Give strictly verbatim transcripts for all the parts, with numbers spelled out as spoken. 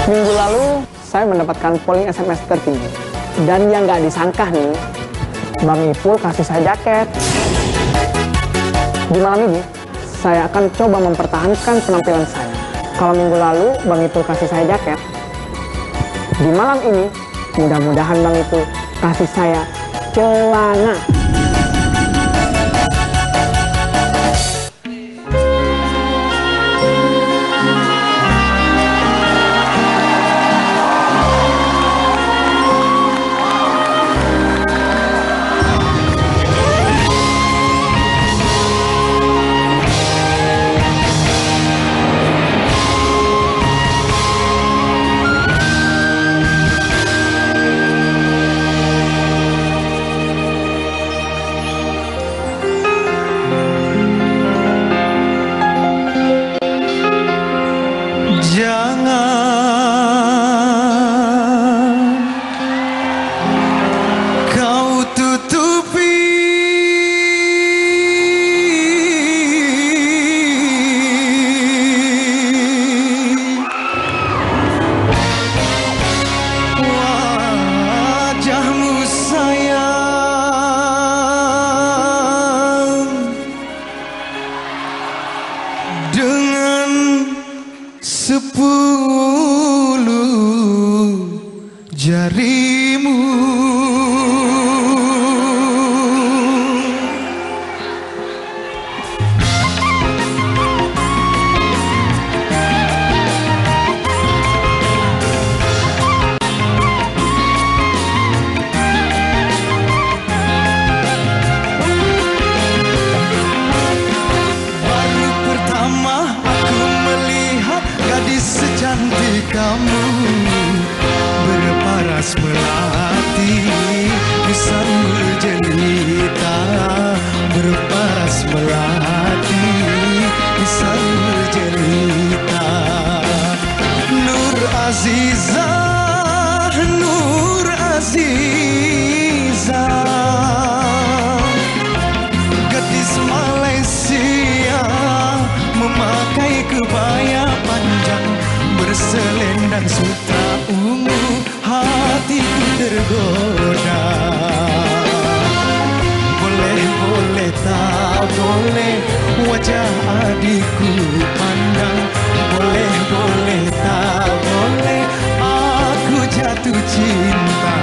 Minggu lalu saya mendapatkan polling S M S tertinggi. Dan yang nggak disangka nih, Bang Ipul kasih saya jaket. Di malam ini, saya akan coba mempertahankan penampilan saya. Kalau minggu lalu Bang Ipul kasih saya jaket, di malam ini mudah-mudahan Bang Ipul kasih saya celana. Sepuluh jarimu, baru pertama aku melihat gadis secantik kamu, berparas melati di sambil jelita, berparas melati di sambil jelita. Nur Azizah, Nur Azizah, gadis Malaysia memakai kebaya panjang berselendang sutra ungu, hatiku tergoda. Boleh, boleh, tak boleh wajah adikku pandang. Boleh, boleh, tak boleh aku jatuh cinta.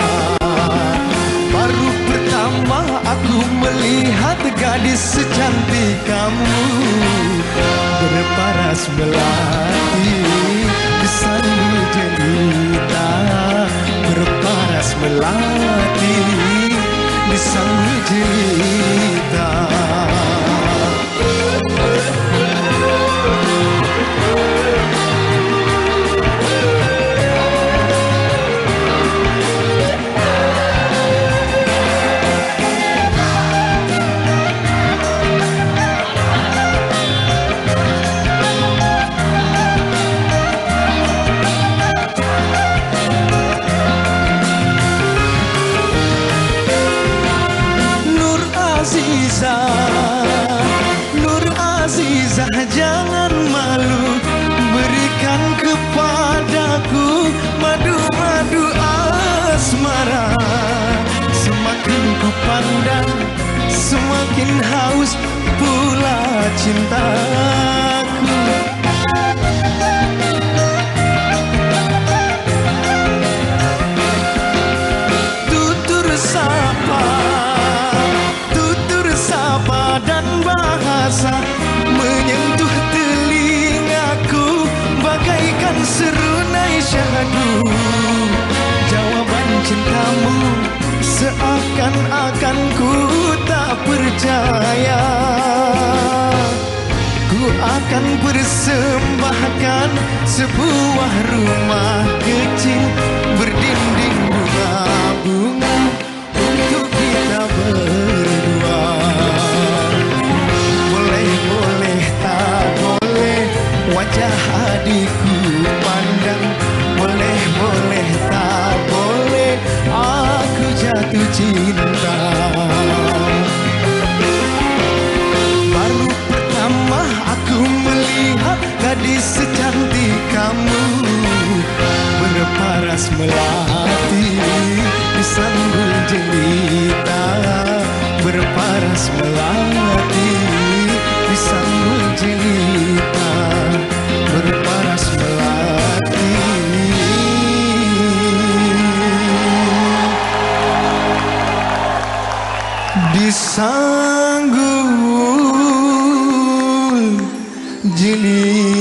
Baru pertama aku melihat gadis secantik kamu, berparas melati di sambil jelita, berparas melati di sambil jelita. Nur Azizah, jangan malu, berikan kepadaku madu-madu asmara. Semakin ku pandang, semakin haus pula cintaku. Tutur sapa, dan bahasa menyentuh telingaku bagaikan serunai syahdu. Jawaban cintamu seakan-akan ku tak percaya. Ku akan persembahkan sebuah rumah kecil berdinding bunga-bunga untuk kita berdua. Boleh, tak boleh wajah adikku pandang. Boleh, boleh, tak boleh aku jatuh cinta. Baru pertama aku melihat gadis secantik kamu, Juli